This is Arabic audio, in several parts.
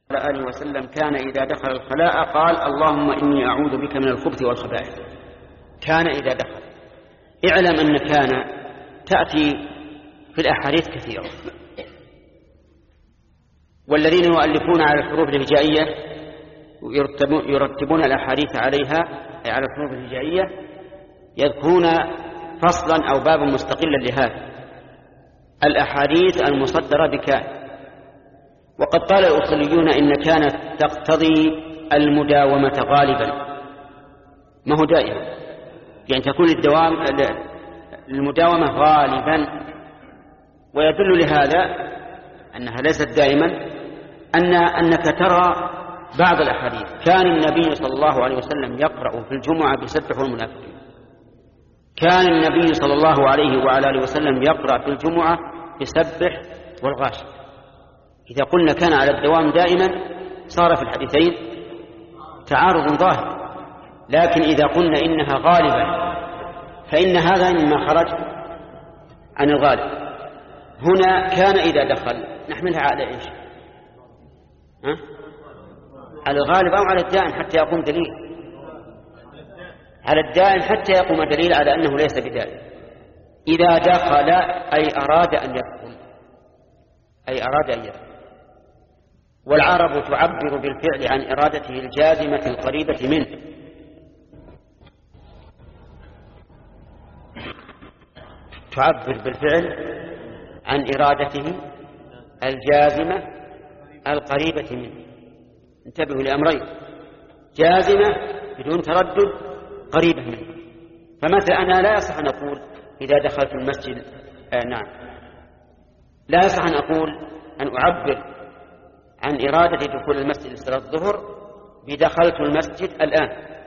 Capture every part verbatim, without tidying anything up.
على آله وسلم كان إذا دخل الخلاء قال اللهم إني أعوذ بك من الخبث والخبائث. كان إذا دخل. اعلم أن كان تأتي في الأحاديث كثيرة، والذين يؤلفون على الحروف الهجائية يرتبون الأحاديث عليها أي على الحروف الهجائية يذكرون فصلا أو بابا مستقلا لهذا الأحاديث المصدرة بكان. وقد قال الأصوليون إن كانت تقتضي المداومة غالبا، ما هو دائما، يعني تكون الدوام المداومة غالبا. ويدل لهذا أنها ليست دائما أن أنك ترى بعض الأحاديث كان النبي صلى الله عليه وسلم يقرأ في الجمعة بسبح والمنافقين، كان النبي صلى الله عليه وعلى آله وسلم يقرأ في الجمعة بسبح والغاشية. إذا قلنا كان على الدوام دائما صار في الحديثين تعارض ظاهر، لكن إذا قلنا إنها غالبا فإن هذا مما خرج عن الغالب. هنا كان إذا دخل نحملها على إيش؟ ها؟ على الغالب أو على الدائم حتى يقوم دليل، على الدائم حتى يقوم دليل على أنه ليس بدائم. إذا دخل أي أراد أن يدخل، أي أراد أن يدخل. والعرب تعبر بالفعل عن إرادته الجازمة القريبة منه، تعبر بالفعل عن إرادته الجازمة القريبة منه. انتبهوا لأمرين: جازمة بدون تردد، قريبة منه. فمثلا أنا لا يصح أن أقول إذا دخلت المسجد آه نعم لا يصح أن أقول أن أعبر عن إرادة دخول المسجد لصلاة الظهر بدخلت المسجد الآن،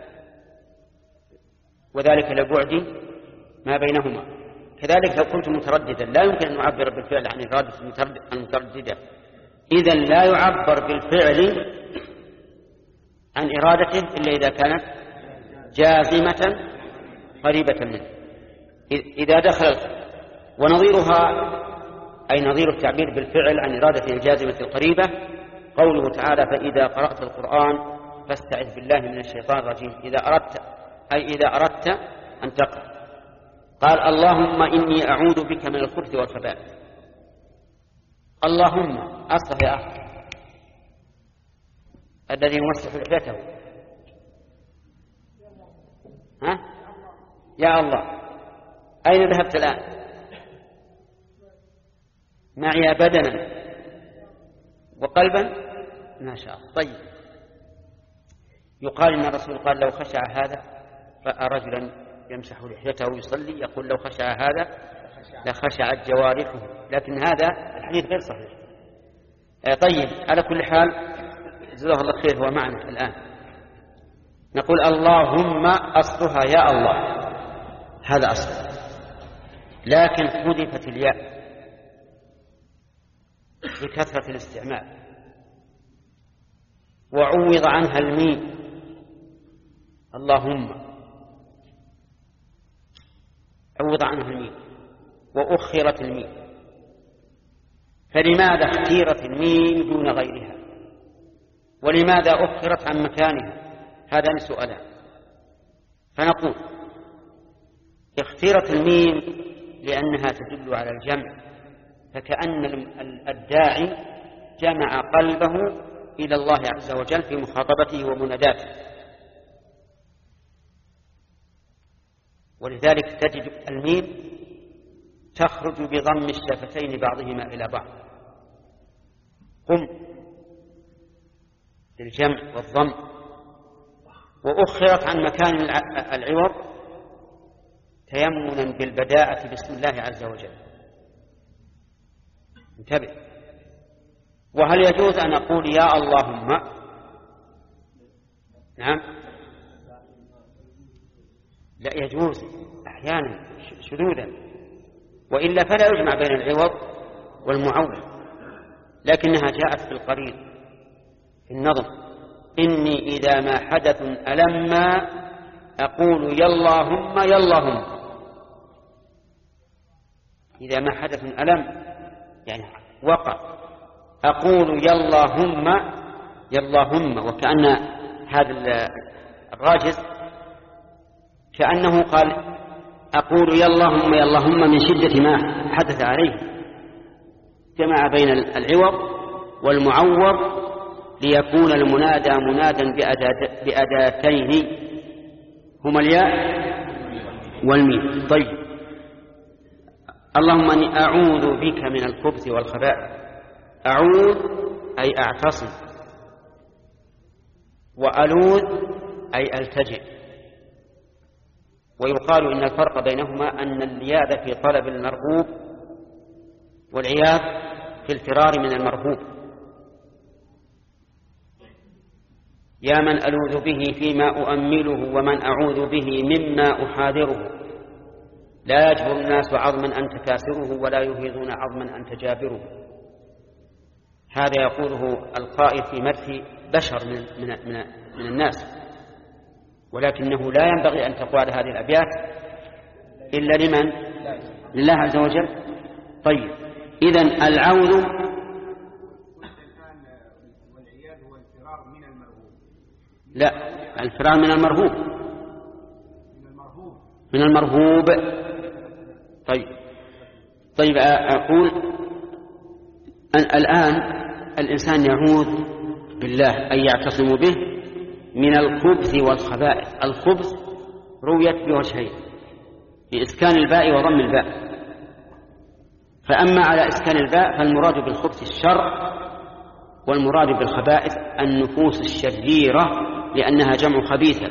وذلك لبعد ما بينهما. كذلك لو كنت مترددا لا يمكن أن أعبر بالفعل عن إرادة المترددة، إذن لا يعبر بالفعل عن إرادته إلا إذا كانت جازمة قريبة منه. إذا دخل. ونظيرها أي نظير التعبير بالفعل عن إرادته الجازمة القريبة قوله تعالى: فإذا قرأت القرآن فاستعذ بالله من الشيطان الرجيم. إذا أردت أي إذا أردت أن تقرأ. قال: اللهم إني أعوذ بك من الخبث والخبائث. اللهم أصله يا أخي الذي يمسح لحيته، ها يا الله. أين ذهبت الآن؟ معي بدنا وقلبا ما شاء الله. طيب، يقال إن الرسول قال: لو خشع هذا رأى رجلا يمسح لحيته ويصلي يقول: لو خشع هذا لخشعت جوارحه، لكن هذا الحديث غير صحيح. طيب، على كل حال جزاه الله خير هو معنا الآن. نقول اللهم أصلها يا الله، هذا أصل، لكن حذفت الياء بكثرة الاستعمال وعوض عنها الميم. اللهم عوض عنها الميم وأخرت الميم. فلماذا اختيرت الميم دون غيرها؟ ولماذا أخرت عن مكانها؟ هذان سؤالان. فنقول اختيرت الميم لأنها تدل على الجمع، فكأن الداعي جمع قلبه إلى الله عز وجل في مخاطبته ومناداته، ولذلك تجد الميم تخرج بضم الشفتين بعضهما إلى بعض. قم للجمع والضم. وأخرت عن مكان العوض تيمنا بالبداءة باسم الله عز وجل. انتبه. وهل يجوز أن أقول يا اللهم؟ نعم، لا يجوز أحيانا شذوذا، وإلا فلا يجمع بين العوض والمعول، لكنها جاءت في القرير في النظم: إني إذا ما حدث ألما أقول يا اللهم يا اللهم. إذا ما حدث ألم يعني وقع أقول يا اللهم ياللهم، وكأن هذا الراجز كأنه قال أقول ياللهم ياللهم من شدة ما حدث عليه، جمع بين العوض والمعوض ليكون المنادى منادا بأداتين هما الياء والميم. طيب، اللهم أني أعوذ بك من الخبث والخبائث. أعوذ أي أعتصم، وألوذ أي ألتجئ. ويقال إن الفرق بينهما أن اللياذ في طلب المرغوب والعياذ في الفرار من المرهوب. يا من ألوذ به فيما أؤمله ومن أعوذ به مما أحاذره، لا يجبر الناس عظما أنت كاسره ولا يهيضون عظما أنت جابره. هذا يقوله القائل في مدح بشر من, من, من, من الناس، ولكنه لا ينبغي أن تقال هذه الأبيات إلا لمن؟ لله عز وجل. طيب، إذن العوذ لا، الفرار من المرهوب من المرهوب. طيب طيب أقول أن الآن الإنسان يعوذ بالله أي يعتصم به من الخبث والخبائث. الخبث رويت بوجهين، بإسكان الباء وضم الباء. فأما على إسكان الباء فالمراد بالخبث الشر، والمراد بالخبائث النفوس الشريرة، لأنها جمع خبيثة.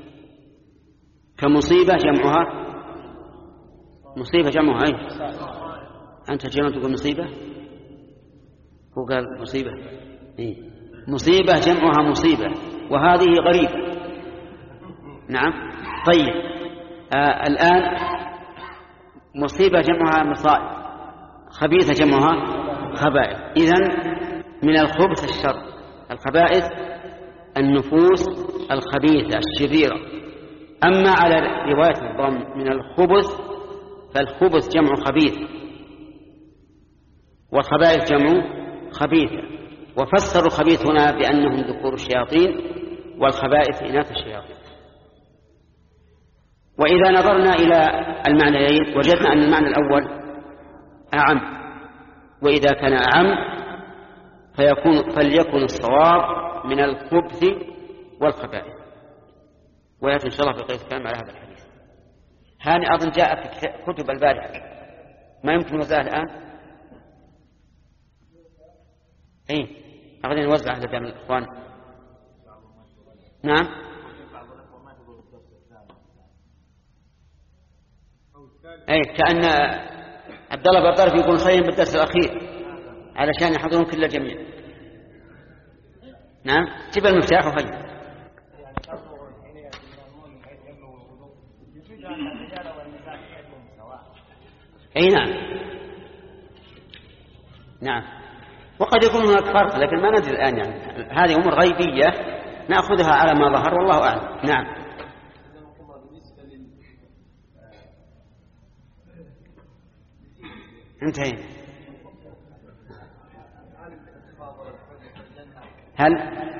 كمصيبة جمعها مصيبة جمعها أي أنت جمع تقول مصيبة، هو قال مصيبة إيه؟ مصيبة جمعها مصيبة، وهذه غريبة. نعم. طيب، آه الآن مصيبة جمعها مصائب، خبيثة جمعها خبائث. إذن من الخبث الشر، الخبائث النفوس الخبيثة الشريرة. أما على رواية الضم من الخبث فالخبث جمع خبيث والخبائث جمع خبيثة. وفسروا الخبيث هنا بأنهم ذكور الشياطين والخبائث إناث الشياطين. وإذا نظرنا إلى المعنيين وجدنا أن المعنى الأول أعم، وإذا كان أعم فيكون فليكن الصواب من الخبث والخبائث. ويأتي إن شاء الله في قيد الكلام على هذا الحديث. هاني أظن جاء في كتب البارحة، ما يمكن وزعه الآن؟ إيه، أغني نوزع لدى من الإخوان. نعم. أي كأن عبد الله بالطرف يقول خير بالدرس الأخير علشان يحضرون كل الجميع. نعم، جيب المفتاح وخير. أي نعم نعم. وقد يكون هناك فرق لكن ما ندري الآن، يعني هذه أمور غيبية نأخذها على ما ظهر والله أعلم. نعم. انتهينا. هل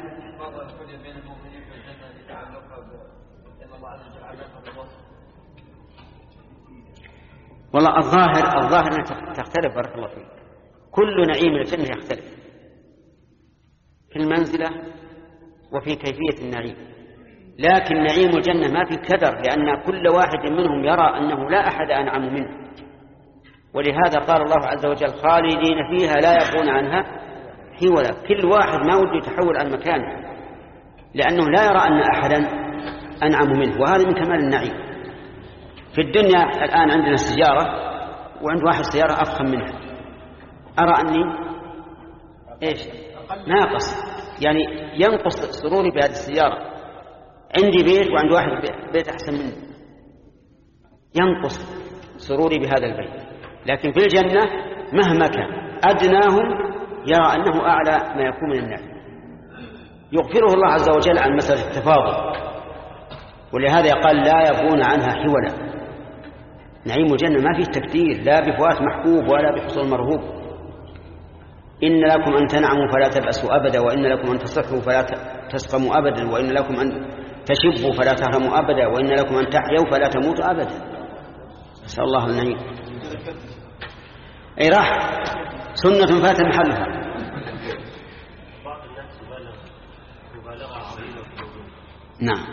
والله الظاهر الظاهر أنها تختلف. بارك الله فيك. كل نعيم الجنة يختلف في المنزلة وفي كيفية النعيم، لكن نعيم الجنة ما في كدر، لأن كل واحد منهم يرى أنه لا أحد أنعم منه. ولهذا قال الله عز وجل خالدين فيها لا يبغون عنها حولا. كل واحد ما وده يتحول عن مكانه، لأنه لا يرى أن أحدا أنعم منه، وهذا من كمال النعيم. في الدنيا الآن عندنا سيارة وعند واحد سيارة أفخم منها، أرى أني إيش ناقص، يعني ينقص سروري بهذه السيارة. عندي بيت وعند واحد بيت أحسن منه، ينقص سروري بهذا البيت. لكن في الجنة مهما كان أدناهم يرى أنه أعلى ما يكون من النعم، يغفره الله عز وجل عن مسألة التفاضل. ولهذا قال لا يبغون عنها حولا. نعيم الجنة ما فيه تكدير، لا بفوات محبوب ولا بحصول مرهوب. إن لكم أن تنعموا فلا تبأسوا أبدا، وإن لكم أن تصحوا فلا تسقموا أبدا، وإن لكم أن تشبوا فلا تهرموا أبدا، وإن لكم أن تحيوا فلا تموتوا أبدا. نسأل الله النعيم. أي راح سنة فات محلها. نعم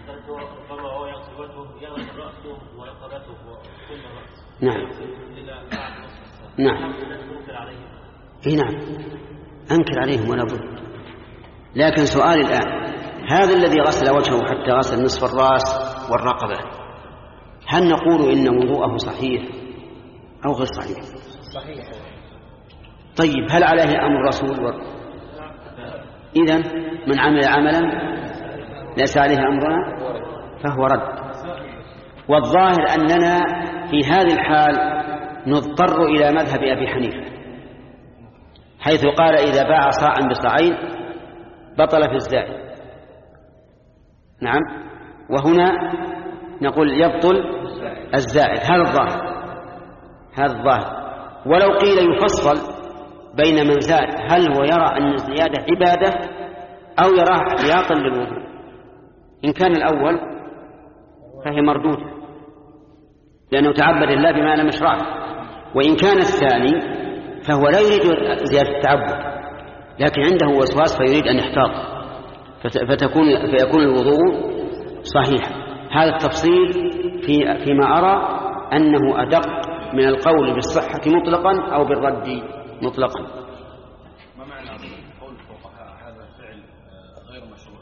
نعم نعم إيه نعم أنكر عليهم ولا بد. لكن سؤال الآن، هذا الذي غسل وجهه حتى غسل نصف الرأس والرقبة، هل نقول إن وضوءه صحيح أو غير صحيح؟ صحيح. طيب هل عليه أمر الرسول و... إذن من عمل عملا ليس عليه أمرنا فهو رد. والظاهر أننا في هذه الحال نضطر إلى مذهب أبي حنيفة، حيث قال إذا باع صاعا بصاعين بطل في الزائد. نعم، وهنا نقول يبطل الزائد. هذا الظاهر هذا الظاهر ولو قيل يفصل بين من زاد، هل هو يرى أن الزيادة عبادة أو يراه احتياطا للوضوء؟ إن كان الأول فهي مردودة لأنه تعبد الله بما لم يشرعه، وإن كان الثاني فهو لا يريد زيادة التعبد لكن عنده وسواس فيريد أن يحتاط، فتكون فيكون الوضوء صحيح. هذا التفصيل في فيما أرى أنه أدق من القول بالصحة مطلقا أو بالرد مطلقا. ما معنى قول الفقهاء هذا فعل غير مشروع؟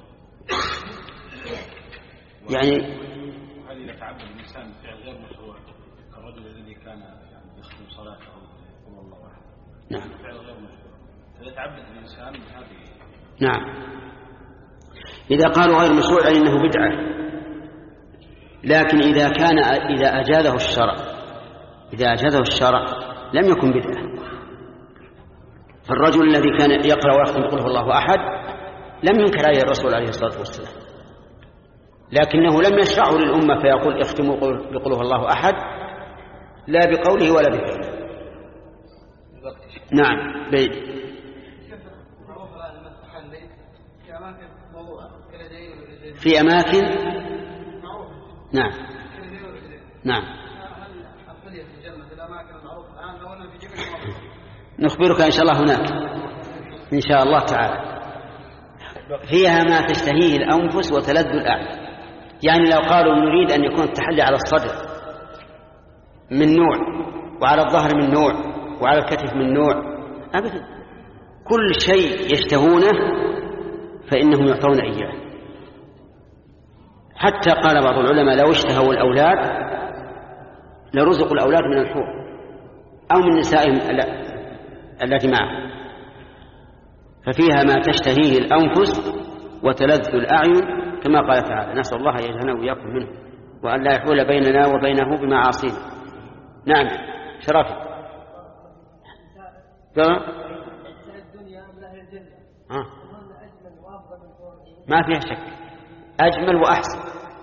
يعني هل يتعبد الإنسان فعل غير مشروع كالرجل الذي كان يعني يختم صلاته يقول الله واحد؟ نعم، فعل غير مشروع فيتعبد الإنسان بهذه. نعم، إذا قالوا غير مشروع يعني أنه بدعة، لكن إذا كان إذا أجازه الشرع إذا أجازه الشرع لم يكن بدعة. فالرجل الذي كان يقرأ ويختم بقول هو الله أحد لم ينكر عليه الرسول عليه الصلاة والسلام، لكنه لم يشرعه للأمة فيقول اختموا بقول هو الله أحد لا بقوله ولا بفعله. نعم بيد في أماكن. نعم نعم نخبرك إن شاء الله هناك إن شاء الله تعالى فيها ما تشتهيه الأنفس وتلذ الأعين. يعني لو قالوا نريد أن يكون التحلي على الصدر من نوع وعلى الظهر من نوع وعلى الكتف من نوع، أبدا، كل شيء يشتهونه فإنهم يعطون إياه. حتى قال بعض العلماء لو اشتهوا الأولاد لرزقوا الأولاد من الحور أو من نسائهم التي معهم. ففيها ما تشتهيه الأنفس وتلذ الأعين كما قال تعالى. نسأل الله يجعلنا وإياكم منه وأن لا يحول بيننا وبينه بمعاصينا. نعم شرف ما فيها شك، أجمل وأحسن.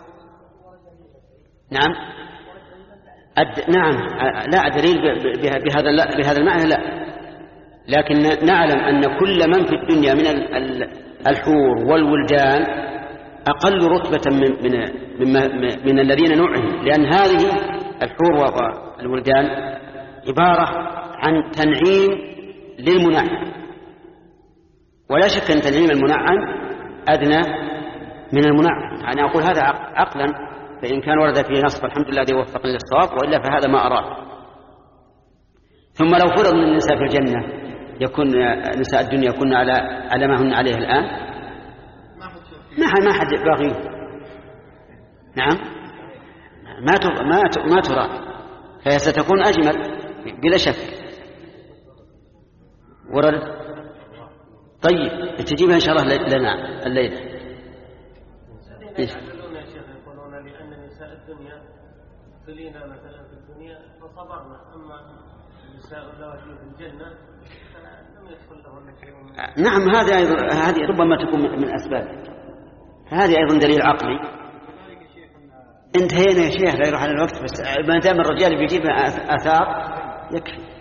نعم أد... نعم لا دليل بهذا لا بهذا المعنى لا، لكن نعلم أن كل من في الدنيا من الحور والولدان أقل رتبة من من من, من الذين نوعهم، لأن هذه الحور والولدان عبارة عن تنعيم للمنعم، ولا شك أن تنعيم المنعم أدنى من المنعم. أنا أقول هذا عقلا، فإن كان ورد فيه نص الحمد لله الذي وفقني للصواب، وإلا فهذا ما أراد. ثم لو فرض من النساء في الجنة يكون نساء الدنيا يكون على على ما هن عليه الآن ما ما حد باغي. نعم ما ما ما ترى، فهي ستكون أجمل بلا شك. ورد طيب تجيبها إن شاء الله لنا الليلة. يقولون يا شيخ يقولون لأن نساء الدنيا ابتلينا مثلا في الدنيا فصبرنا، أما النساء اللواتي في الجنة لم يدخل لهن شيء. نعم هذا أيضا هذه ربما تكون من أسباب، هذه أيضا دليل عقلي. انتهينا يا شيخ لا يروح على الوقت، بس ما دام الرجال بيجيب آثار يكفي.